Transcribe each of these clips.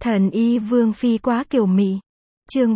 Thần y vương phi quá kiều mị. Chương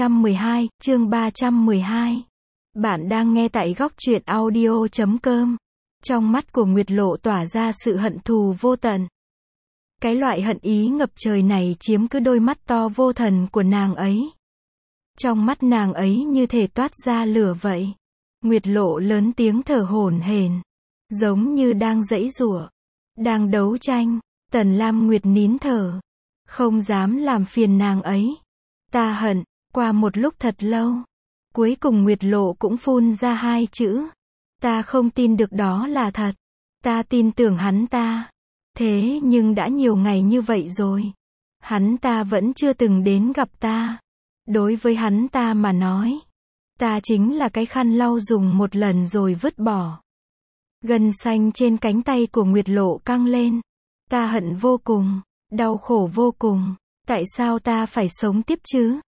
312. Bạn đang nghe tại góc truyện audio.com. Trong mắt của Nguyệt Lộ tỏa ra sự hận thù vô tận. Cái loại hận ý ngập trời này chiếm cứ đôi mắt to vô thần của nàng ấy. Trong mắt nàng ấy như thể toát ra lửa vậy. Nguyệt Lộ lớn tiếng thở hổn hển, giống như đang giãy giụa, đang đấu tranh. Tần Lam Nguyệt nín thở, không dám làm phiền nàng ấy. Ta hận. Qua một lúc thật lâu, cuối cùng Nguyệt Lộ cũng phun ra hai chữ. Ta không tin được đó là thật. Ta tin tưởng hắn ta. Thế nhưng đã nhiều ngày như vậy rồi, hắn ta vẫn chưa từng đến gặp ta. Đối với hắn ta mà nói, ta chính là cái khăn lau dùng một lần rồi vứt bỏ. Gân xanh trên cánh tay của Nguyệt Lộ căng lên. Ta hận vô cùng, đau khổ vô cùng. Tại sao ta phải sống tiếp chứ?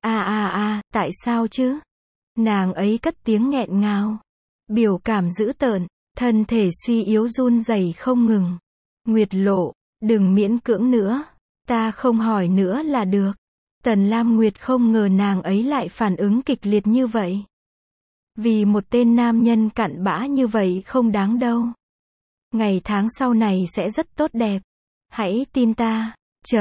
Tại sao chứ? Nàng ấy cất tiếng nghẹn ngào, biểu cảm dữ tợn, thân thể suy yếu run rẩy không ngừng. Nguyệt Lộ, đừng miễn cưỡng nữa, ta không hỏi nữa là được. Tần Lam Nguyệt không ngờ nàng ấy lại phản ứng kịch liệt như vậy. Vì một tên nam nhân cặn bã như vậy không đáng đâu. Ngày tháng sau này sẽ rất tốt đẹp. Hãy tin ta.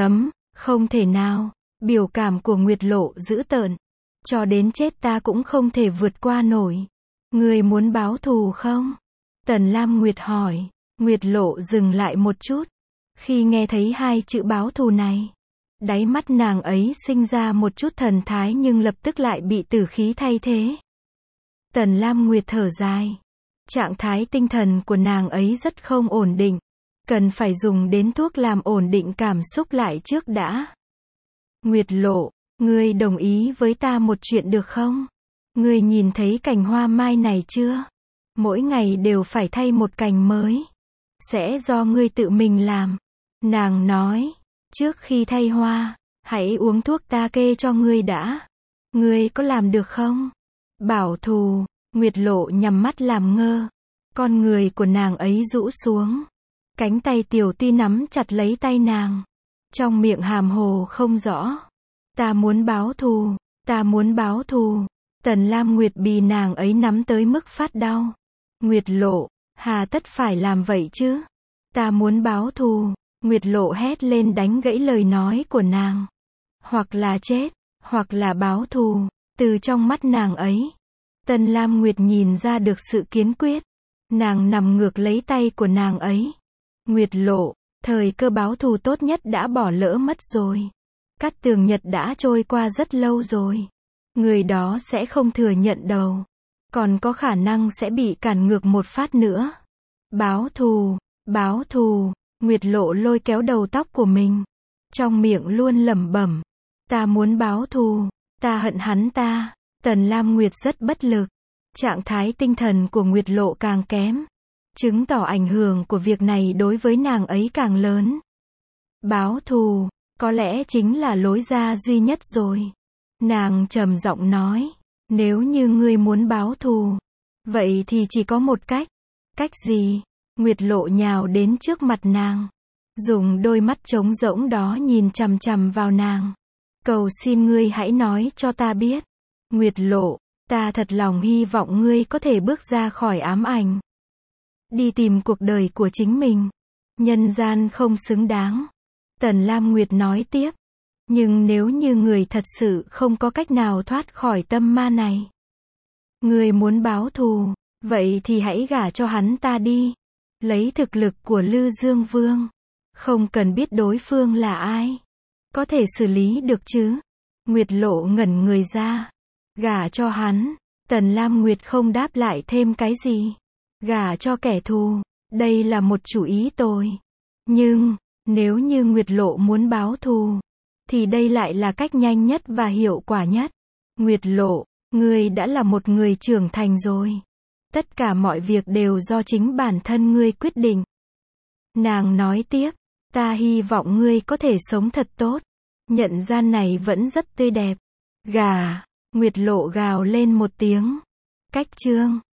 Không thể nào. Biểu cảm của Nguyệt Lộ dữ tợn. Cho đến chết ta cũng không thể vượt qua nổi. Ngươi muốn báo thù không? Tần Lam Nguyệt hỏi. Nguyệt Lộ dừng lại một chút. Khi nghe thấy hai chữ báo thù này, đáy mắt nàng ấy sinh ra một chút thần thái nhưng lập tức lại bị tử khí thay thế. Tần Lam Nguyệt thở dài. Trạng thái tinh thần của nàng ấy rất không ổn định. Cần phải dùng đến thuốc làm ổn định cảm xúc lại trước đã. Nguyệt Lộ, ngươi đồng ý với ta một chuyện được không? Ngươi nhìn thấy cành hoa mai này chưa? Mỗi ngày đều phải thay một cành mới. Sẽ do ngươi tự mình làm. Nàng nói, trước khi thay hoa, hãy uống thuốc ta kê cho ngươi đã. Ngươi có làm được không? Bảo thù. Nguyệt Lộ nhắm mắt làm ngơ. Con người của nàng ấy rũ xuống. Cánh tay Tiểu Ti nắm chặt lấy tay nàng. Trong miệng hàm hồ không rõ. Ta muốn báo thù. Ta muốn báo thù. Tần Lam Nguyệt bị nàng ấy nắm tới mức phát đau. Nguyệt Lộ, hà tất phải làm vậy chứ? Ta muốn báo thù. Nguyệt Lộ hét lên đánh gãy lời nói của nàng. Hoặc là chết, hoặc là báo thù. Từ trong mắt nàng ấy, Tần Lam Nguyệt nhìn ra được sự kiên quyết. Nàng nằm ngược lấy tay của nàng ấy. Nguyệt Lộ, thời cơ báo thù tốt nhất đã bỏ lỡ mất rồi. Cát Tường Nhật đã trôi qua rất lâu rồi. Người đó sẽ không thừa nhận đâu. Còn có khả năng sẽ bị cản ngược một phát nữa. Báo thù, báo thù. Nguyệt Lộ lôi kéo đầu tóc của mình. Trong miệng luôn lẩm bẩm. Ta muốn báo thù. Ta hận hắn ta. Tần Lam Nguyệt rất bất lực. Trạng thái tinh thần của Nguyệt Lộ càng kém. Chứng tỏ ảnh hưởng của việc này đối với nàng ấy càng lớn. Báo thù, có lẽ chính là lối ra duy nhất rồi. Nàng trầm giọng nói. Nếu như ngươi muốn báo thù, vậy thì chỉ có một cách. Cách gì? Nguyệt Lộ nhào đến trước mặt nàng. Dùng đôi mắt trống rỗng đó nhìn chằm chằm vào nàng. Cầu xin ngươi hãy nói cho ta biết. Nguyệt Lộ, ta thật lòng hy vọng ngươi có thể bước ra khỏi ám ảnh. Đi tìm cuộc đời của chính mình. Nhân gian không xứng đáng. Tần Lam Nguyệt nói tiếp. Nhưng nếu như người thật sự không có cách nào thoát khỏi tâm ma này. Người muốn báo thù, vậy thì hãy gả cho hắn ta đi. Lấy thực lực của Lư Dương Vương. Không cần biết đối phương là ai. Có thể xử lý được chứ. Nguyệt Lộ ngẩn người ra. Gả cho hắn. Tần Lam Nguyệt không đáp lại thêm cái gì. Gả cho kẻ thù. Đây là một chủ ý tồi. Nhưng, nếu như Nguyệt Lộ muốn báo thù, thì đây lại là cách nhanh nhất và hiệu quả nhất. Nguyệt Lộ, ngươi đã là một người trưởng thành rồi. Tất cả mọi việc đều do chính bản thân ngươi quyết định. Nàng nói tiếp, ta hy vọng ngươi có thể sống thật tốt. Nhận gian này vẫn rất tươi đẹp. Gà, Nguyệt Lộ gào lên một tiếng. Cách chương